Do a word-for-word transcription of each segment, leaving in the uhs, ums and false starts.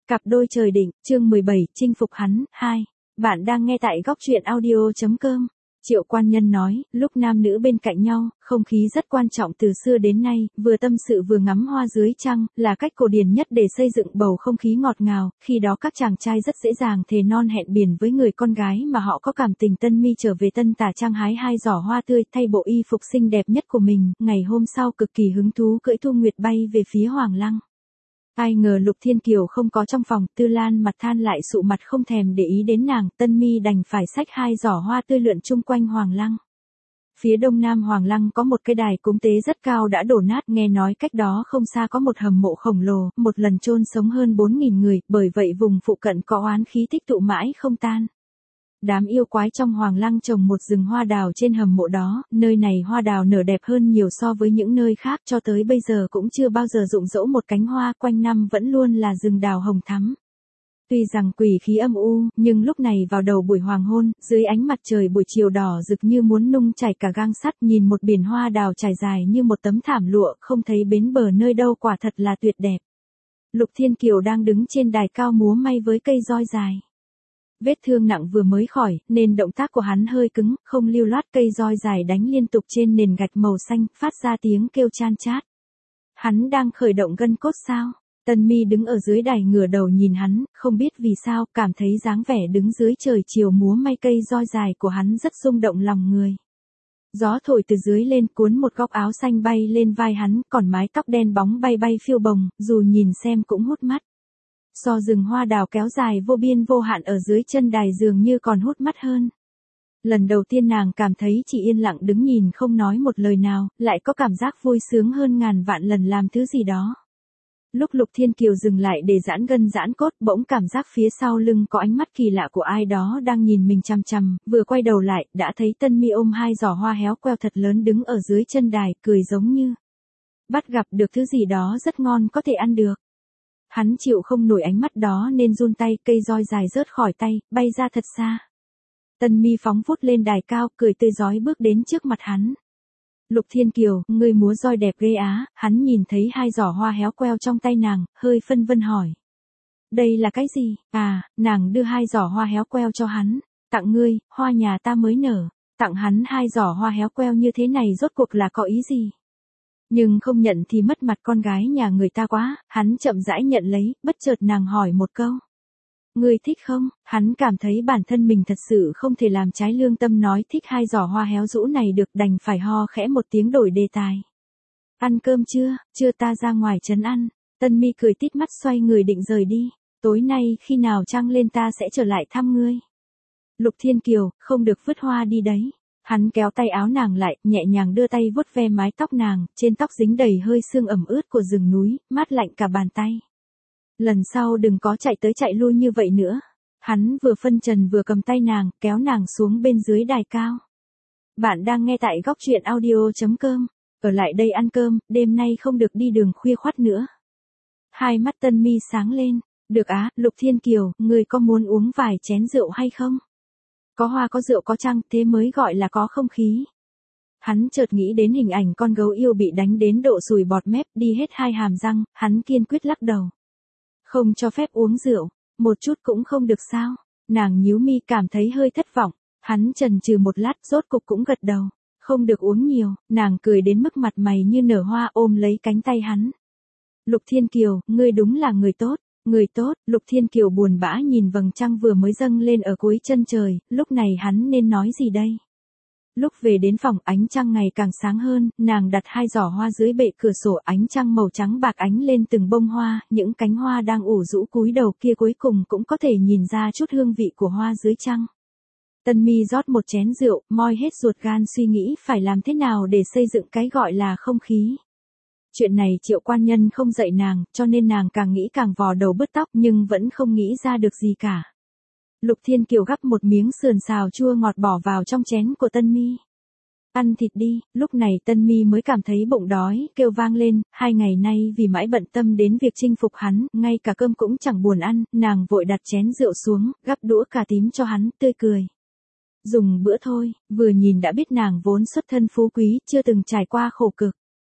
Cặp đôi trời định, chương mười bảy, chinh phục hắn, hai. Bạn đang nghe tại góc truyện audio chấm com. Triệu Quan Nhân nói, lúc nam nữ bên cạnh nhau, không khí rất quan trọng từ xưa đến nay, vừa tâm sự vừa ngắm hoa dưới trăng, là cách cổ điển nhất để xây dựng bầu không khí ngọt ngào, khi đó các chàng trai rất dễ dàng thề non hẹn biển với người con gái mà họ có cảm tình. Tân Mi trở về Tân Tả Trang hái hai giỏ hoa tươi, thay bộ y phục xinh đẹp nhất của mình, ngày hôm sau cực kỳ hứng thú cưỡi Thu Nguyệt bay về phía Hoàng Lăng. Ai ngờ Lục Thiên Kiều không có trong phòng, Tư Lan mặt than lại sụ mặt không thèm để ý đến nàng, Tân Mi đành phải xách hai giỏ hoa tươi lượn chung quanh Hoàng Lăng. Phía đông nam Hoàng Lăng có một cái đài cúng tế rất cao đã đổ nát, nghe nói cách đó không xa có một hầm mộ khổng lồ, một lần chôn sống hơn bốn nghìn người, bởi vậy vùng phụ cận có oán khí tích tụ mãi không tan. Đám yêu quái trong Hoàng Lăng trồng một rừng hoa đào trên hầm mộ đó, nơi này hoa đào nở đẹp hơn nhiều so với những nơi khác, cho tới bây giờ cũng chưa bao giờ rụng rỗ một cánh hoa, quanh năm vẫn luôn là rừng đào hồng thắm. Tuy rằng quỷ khí âm u, nhưng lúc này vào đầu buổi hoàng hôn, dưới ánh mặt trời buổi chiều đỏ rực như muốn nung chảy cả gang sắt, nhìn một biển hoa đào trải dài như một tấm thảm lụa, không thấy bến bờ nơi đâu, quả thật là tuyệt đẹp. Lục Thiên Kiều đang đứng trên đài cao múa may với cây roi dài. Vết thương nặng vừa mới khỏi, nên động tác của hắn hơi cứng, không lưu loát, cây roi dài đánh liên tục trên nền gạch màu xanh, phát ra tiếng kêu chan chát. Hắn đang khởi động gân cốt sao? Tân Mi đứng ở dưới đài ngửa đầu nhìn hắn, không biết vì sao, cảm thấy dáng vẻ đứng dưới trời chiều múa may cây roi dài của hắn rất rung động lòng người. Gió thổi từ dưới lên cuốn một góc áo xanh bay lên vai hắn, còn mái tóc đen bóng bay bay phiêu bồng, dù nhìn xem cũng hút mắt. So rừng hoa đào kéo dài vô biên vô hạn ở dưới chân đài dường như còn hút mắt hơn. Lần đầu tiên nàng cảm thấy chỉ yên lặng đứng nhìn không nói một lời nào, lại có cảm giác vui sướng hơn ngàn vạn lần làm thứ gì đó. Lúc Lục Thiên Kiều dừng lại để giãn gân giãn cốt, bỗng cảm giác phía sau lưng có ánh mắt kỳ lạ của ai đó đang nhìn mình chằm chằm, vừa quay đầu lại, đã thấy Tân Mi ôm hai giỏ hoa héo queo thật lớn đứng ở dưới chân đài, cười giống như bắt gặp được thứ gì đó rất ngon có thể ăn được. Hắn chịu không nổi ánh mắt đó nên run tay, cây roi dài rớt khỏi tay, bay ra thật xa. Tân Mi phóng vút lên đài cao, cười tươi rói bước đến trước mặt hắn. Lục Thiên Kiều, ngươi múa roi đẹp ghê á. Hắn nhìn thấy hai giỏ hoa héo queo trong tay nàng, hơi phân vân hỏi. Đây là cái gì? À, nàng đưa hai giỏ hoa héo queo cho hắn. Tặng ngươi, hoa nhà ta mới nở. Tặng hắn hai giỏ hoa héo queo như thế này rốt cuộc là có ý gì? Nhưng không nhận thì mất mặt con gái nhà người ta quá, hắn chậm rãi nhận lấy, bất chợt nàng hỏi một câu. Ngươi thích không? Hắn cảm thấy bản thân mình thật sự không thể làm trái lương tâm nói thích hai giỏ hoa héo rũ này được, đành phải ho khẽ một tiếng đổi đề tài. Ăn cơm chưa? Chưa, ta ra ngoài trấn ăn. Tân Mi cười tít mắt xoay người định rời đi. Tối nay khi nào trăng lên ta sẽ trở lại thăm ngươi. Lục Thiên Kiều, không được vứt hoa đi đấy. Hắn kéo tay áo nàng lại, nhẹ nhàng đưa tay vuốt ve mái tóc nàng, trên tóc dính đầy hơi sương ẩm ướt của rừng núi, mát lạnh cả bàn tay. Lần sau đừng có chạy tới chạy lui như vậy nữa. Hắn vừa phân trần vừa cầm tay nàng, kéo nàng xuống bên dưới đài cao. Bạn đang nghe tại góc truyện audio chấm com. Ở lại đây ăn cơm, đêm nay không được đi đường khuya khoắt nữa. Hai mắt Tân Mi sáng lên. Được á, Lục Thiên Kiều, người có muốn uống vài chén rượu hay không? Có hoa có rượu có trăng, thế mới gọi là có không khí. Hắn chợt nghĩ đến hình ảnh con gấu yêu bị đánh đến độ sùi bọt mép, đi hết hai hàm răng, hắn kiên quyết lắc đầu. Không cho phép uống rượu, một chút cũng không được sao? Nàng nhíu mi cảm thấy hơi thất vọng, hắn chần chừ một lát rốt cục cũng gật đầu. Không được uống nhiều, nàng cười đến mức mặt mày như nở hoa ôm lấy cánh tay hắn. Lục Thiên Kiều, ngươi đúng là người tốt. Người tốt, Lục Thiên Kiều buồn bã nhìn vầng trăng vừa mới dâng lên ở cuối chân trời, lúc này hắn nên nói gì đây? Lúc về đến phòng, ánh trăng ngày càng sáng hơn, nàng đặt hai giỏ hoa dưới bệ cửa sổ, ánh trăng màu trắng bạc ánh lên từng bông hoa, những cánh hoa đang ủ rũ cúi đầu kia cuối cùng cũng có thể nhìn ra chút hương vị của hoa dưới trăng. Tân Mi rót một chén rượu, moi hết ruột gan suy nghĩ phải làm thế nào để xây dựng cái gọi là không khí. Chuyện này Triệu Quan Nhân không dạy nàng, cho nên nàng càng nghĩ càng vò đầu bứt tóc nhưng vẫn không nghĩ ra được gì cả. Lục Thiên Kiều gắp một miếng sườn xào chua ngọt bỏ vào trong chén của Tân Mi. Ăn thịt đi, lúc này Tân Mi mới cảm thấy bụng đói, kêu vang lên, hai ngày nay vì mãi bận tâm đến việc chinh phục hắn, ngay cả cơm cũng chẳng buồn ăn, nàng vội đặt chén rượu xuống, gắp đũa cà tím cho hắn, tươi cười. Dùng bữa thôi, vừa nhìn đã biết nàng vốn xuất thân phú quý, chưa từng trải qua khổ cực.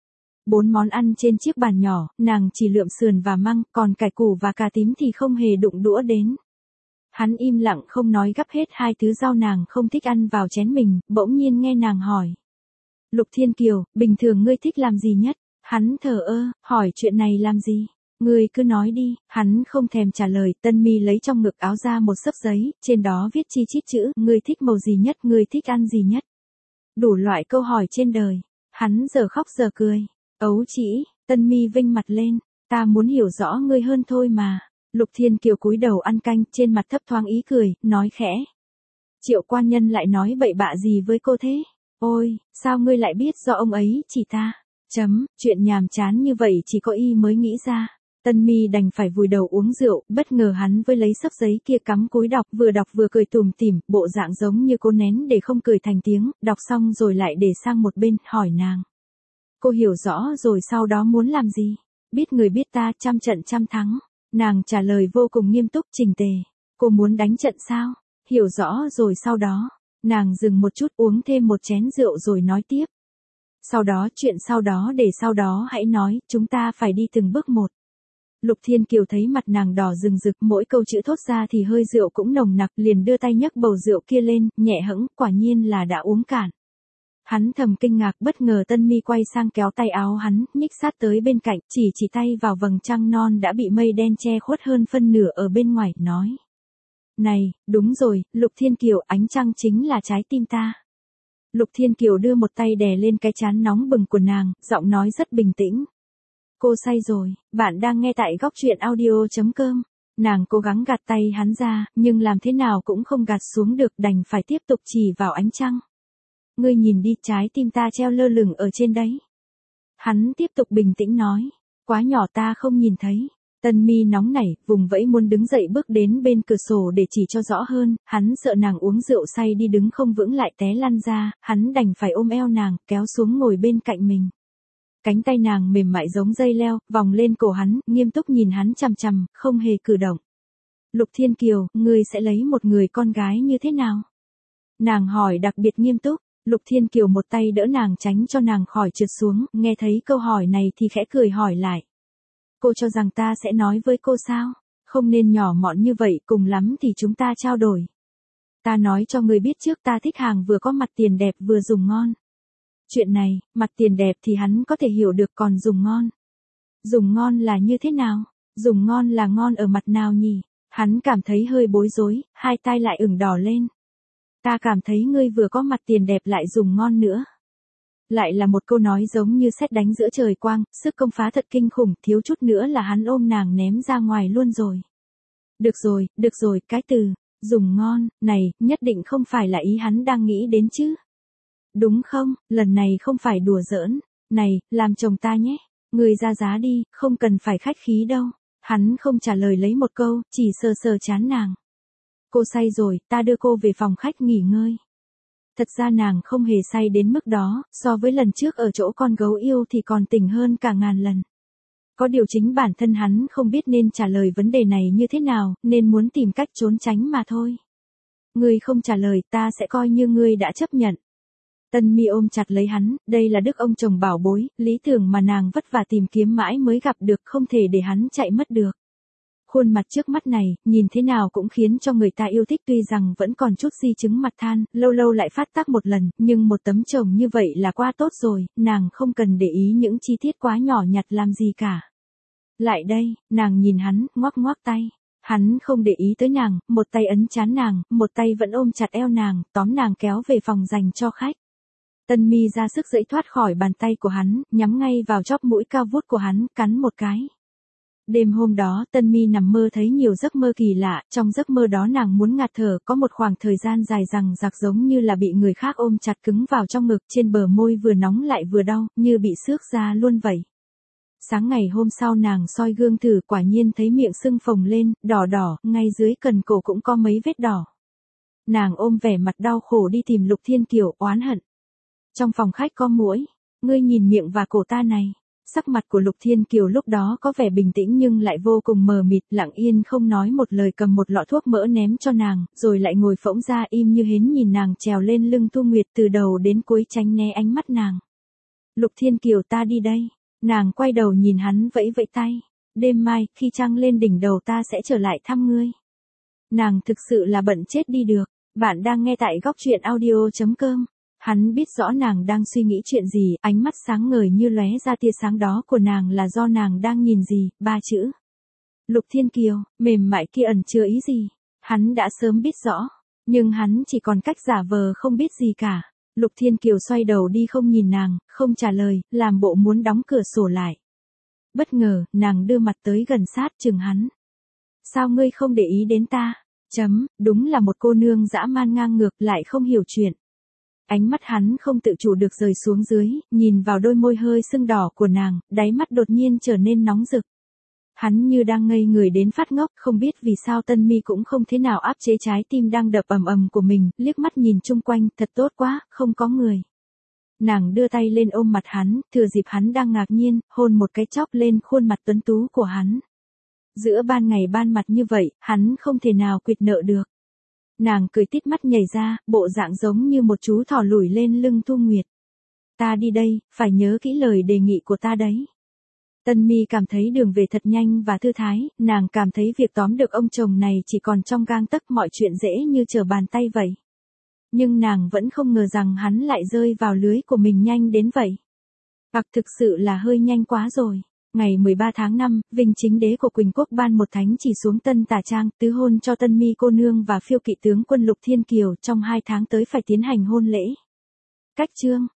Bốn món ăn trên chiếc bàn nhỏ, nàng chỉ lượm sườn và măng, còn cải củ và cà tím thì không hề đụng đũa đến. Hắn im lặng không nói gắp hết hai thứ rau nàng không thích ăn vào chén mình, bỗng nhiên nghe nàng hỏi. Lục Thiên Kiều, bình thường ngươi thích làm gì nhất? Hắn thờ ơ, hỏi chuyện này làm gì? Ngươi cứ nói đi, hắn không thèm trả lời. Tân Mi lấy trong ngực áo ra một xấp giấy, trên đó viết chi chít chữ, ngươi thích màu gì nhất, ngươi thích ăn gì nhất? Đủ loại câu hỏi trên đời. Hắn giờ khóc giờ cười. Ấu chỉ, Tân Mi vinh mặt lên, ta muốn hiểu rõ ngươi hơn thôi mà. Lục Thiên Kiều cúi đầu ăn canh, trên mặt thấp thoáng ý cười, nói khẽ. Triệu quan nhân lại nói bậy bạ gì với cô thế? Ôi, sao ngươi lại biết do ông ấy chỉ ta? Chấm, chuyện nhàm chán như vậy chỉ có y mới nghĩ ra. Tân Mi đành phải vùi đầu uống rượu, bất ngờ hắn với lấy xấp giấy kia cắm cúi đọc, vừa đọc vừa cười tủm tỉm, bộ dạng giống như cố nén để không cười thành tiếng, đọc xong rồi lại để sang một bên, hỏi nàng. Cô hiểu rõ rồi sau đó muốn làm gì? Biết người biết ta, trăm trận trăm thắng. Nàng trả lời vô cùng nghiêm túc chỉnh tề. Cô muốn đánh trận sao? Hiểu rõ rồi sau đó. Nàng dừng một chút uống thêm một chén rượu rồi nói tiếp. Sau đó chuyện sau đó để sau đó hãy nói, chúng ta phải đi từng bước một. Lục Thiên Kiều thấy mặt nàng đỏ rừng rực, mỗi câu chữ thốt ra thì hơi rượu cũng nồng nặc, liền đưa tay nhấc bầu rượu kia lên, nhẹ hững, quả nhiên là đã uống cạn. Hắn thầm kinh ngạc, bất ngờ Tân Mi quay sang kéo tay áo hắn, nhích sát tới bên cạnh, chỉ chỉ tay vào vầng trăng non đã bị mây đen che khuất hơn phân nửa ở bên ngoài, nói. Này, đúng rồi, Lục Thiên Kiều, ánh trăng chính là trái tim ta. Lục Thiên Kiều đưa một tay đè lên cái trán nóng bừng của nàng, giọng nói rất bình tĩnh. Cô say rồi, bạn đang nghe tại góc truyện audio.com. Nàng cố gắng gạt tay hắn ra, nhưng làm thế nào cũng không gạt xuống được, đành phải tiếp tục chỉ vào ánh trăng. Ngươi nhìn đi, trái tim ta treo lơ lửng ở trên đấy. Hắn tiếp tục bình tĩnh nói. Quá nhỏ ta không nhìn thấy. Tân Mi nóng nảy, vùng vẫy muốn đứng dậy bước đến bên cửa sổ để chỉ cho rõ hơn, hắn sợ nàng uống rượu say đi đứng không vững lại té lăn ra, hắn đành phải ôm eo nàng, kéo xuống ngồi bên cạnh mình. Cánh tay nàng mềm mại giống dây leo, vòng lên cổ hắn, nghiêm túc nhìn hắn chằm chằm, không hề cử động. Lục Thiên Kiều, ngươi sẽ lấy một người con gái như thế nào? Nàng hỏi đặc biệt nghiêm túc. Lục Thiên Kiều một tay đỡ nàng tránh cho nàng khỏi trượt xuống, nghe thấy câu hỏi này thì khẽ cười hỏi lại. Cô cho rằng ta sẽ nói với cô sao? Không nên nhỏ mọn như vậy, cùng lắm thì chúng ta trao đổi. Ta nói cho ngươi biết trước, ta thích hàng vừa có mặt tiền đẹp vừa dùng ngon. Chuyện này, mặt tiền đẹp thì hắn có thể hiểu được, còn dùng ngon. Dùng ngon là như thế nào? Dùng ngon là ngon ở mặt nào nhỉ? Hắn cảm thấy hơi bối rối, hai tai lại ửng đỏ lên. Ta cảm thấy ngươi vừa có mặt tiền đẹp lại dùng ngon nữa. Lại là một câu nói giống như sét đánh giữa trời quang, sức công phá thật kinh khủng, thiếu chút nữa là hắn ôm nàng ném ra ngoài luôn rồi. Được rồi, được rồi, cái từ, dùng ngon, này, nhất định không phải là ý hắn đang nghĩ đến chứ. Đúng không, lần này không phải đùa giỡn, này, làm chồng ta nhé, ngươi ra giá đi, không cần phải khách khí đâu. Hắn không trả lời lấy một câu, chỉ sờ sờ trán nàng. Cô say rồi, ta đưa cô về phòng khách nghỉ ngơi. Thật ra nàng không hề say đến mức đó, so với lần trước ở chỗ con gấu yêu thì còn tỉnh hơn cả ngàn lần. Có điều chính bản thân hắn không biết nên trả lời vấn đề này như thế nào, nên muốn tìm cách trốn tránh mà thôi. Ngươi không trả lời, ta sẽ coi như ngươi đã chấp nhận. Tân Mi ôm chặt lấy hắn, đây là đức ông chồng bảo bối, lý tưởng mà nàng vất vả tìm kiếm mãi mới gặp được, không thể để hắn chạy mất được. Khuôn mặt trước mắt này, nhìn thế nào cũng khiến cho người ta yêu thích, tuy rằng vẫn còn chút di chứng mặt than, lâu lâu lại phát tác một lần, nhưng một tấm chồng như vậy là quá tốt rồi, nàng không cần để ý những chi tiết quá nhỏ nhặt làm gì cả. Lại đây, nàng nhìn hắn, ngoắc ngoắc tay. Hắn không để ý tới nàng, một tay ấn trán nàng, một tay vẫn ôm chặt eo nàng, tóm nàng kéo về phòng dành cho khách. Tân Mi ra sức giãy thoát khỏi bàn tay của hắn, nhắm ngay vào chóp mũi cao vút của hắn, cắn một cái. Đêm hôm đó, Tân Mi nằm mơ thấy nhiều giấc mơ kỳ lạ, trong giấc mơ đó nàng muốn ngạt thở, có một khoảng thời gian dài rằng rạc giống như là bị người khác ôm chặt cứng vào trong ngực, trên bờ môi vừa nóng lại vừa đau, như bị xước ra luôn vậy. Sáng ngày hôm sau nàng soi gương thử, quả nhiên thấy miệng sưng phồng lên, đỏ đỏ, ngay dưới cần cổ cũng có mấy vết đỏ. Nàng ôm vẻ mặt đau khổ đi tìm Lục Thiên Kiều, oán hận. Trong phòng khách có muỗi, ngươi nhìn miệng và cổ ta này. Sắc mặt của Lục Thiên Kiều lúc đó có vẻ bình tĩnh nhưng lại vô cùng mờ mịt, lặng yên không nói một lời, cầm một lọ thuốc mỡ ném cho nàng, rồi lại ngồi phỗng ra im như hến nhìn nàng trèo lên lưng Thu Nguyệt từ đầu đến cuối tránh né ánh mắt nàng. Lục Thiên Kiều, ta đi đây. Nàng quay đầu nhìn hắn vẫy vẫy tay. Đêm mai, khi trăng lên đỉnh đầu ta sẽ trở lại thăm ngươi. Nàng thực sự là bận chết đi được. Bạn đang nghe tại góc truyện audio.com. Hắn biết rõ nàng đang suy nghĩ chuyện gì, ánh mắt sáng ngời như lóe ra tia sáng đó của nàng là do nàng đang nhìn gì, ba chữ. Lục Thiên Kiều, mềm mại kia ẩn chứa ý gì? Hắn đã sớm biết rõ, nhưng hắn chỉ còn cách giả vờ không biết gì cả. Lục Thiên Kiều xoay đầu đi không nhìn nàng, không trả lời, làm bộ muốn đóng cửa sổ lại. Bất ngờ, nàng đưa mặt tới gần sát chừng hắn. Sao ngươi không để ý đến ta? Chấm, đúng là một cô nương dã man ngang ngược lại không hiểu chuyện. Ánh mắt hắn không tự chủ được rời xuống dưới, nhìn vào đôi môi hơi sưng đỏ của nàng, đáy mắt đột nhiên trở nên nóng rực. Hắn như đang ngây người đến phát ngốc, không biết vì sao Tân Mi cũng không thế nào áp chế trái tim đang đập ầm ầm của mình, liếc mắt nhìn chung quanh, thật tốt quá, không có người. Nàng đưa tay lên ôm mặt hắn, thừa dịp hắn đang ngạc nhiên, hôn một cái chóp lên khuôn mặt tuấn tú của hắn. Giữa ban ngày ban mặt như vậy, hắn không thể nào quỵt nợ được. Nàng cười tít mắt nhảy ra, bộ dạng giống như một chú thỏ lủi lên lưng Thu Nguyệt. Ta đi đây, phải nhớ kỹ lời đề nghị của ta đấy. Tân Mi cảm thấy đường về thật nhanh và thư thái, nàng cảm thấy việc tóm được ông chồng này chỉ còn trong gang tấc, mọi chuyện dễ như trở bàn tay vậy. Nhưng nàng vẫn không ngờ rằng hắn lại rơi vào lưới của mình nhanh đến vậy. Hoặc thực sự là hơi nhanh quá rồi. Ngày mười ba tháng năm, Vinh Chính Đế của Quỳnh Quốc ban một thánh chỉ xuống Tân Tả Trang, tứ hôn cho Tân Mi cô nương và phiêu kỵ tướng quân Lục Thiên Kiều, trong hai tháng tới phải tiến hành hôn lễ. Cách chương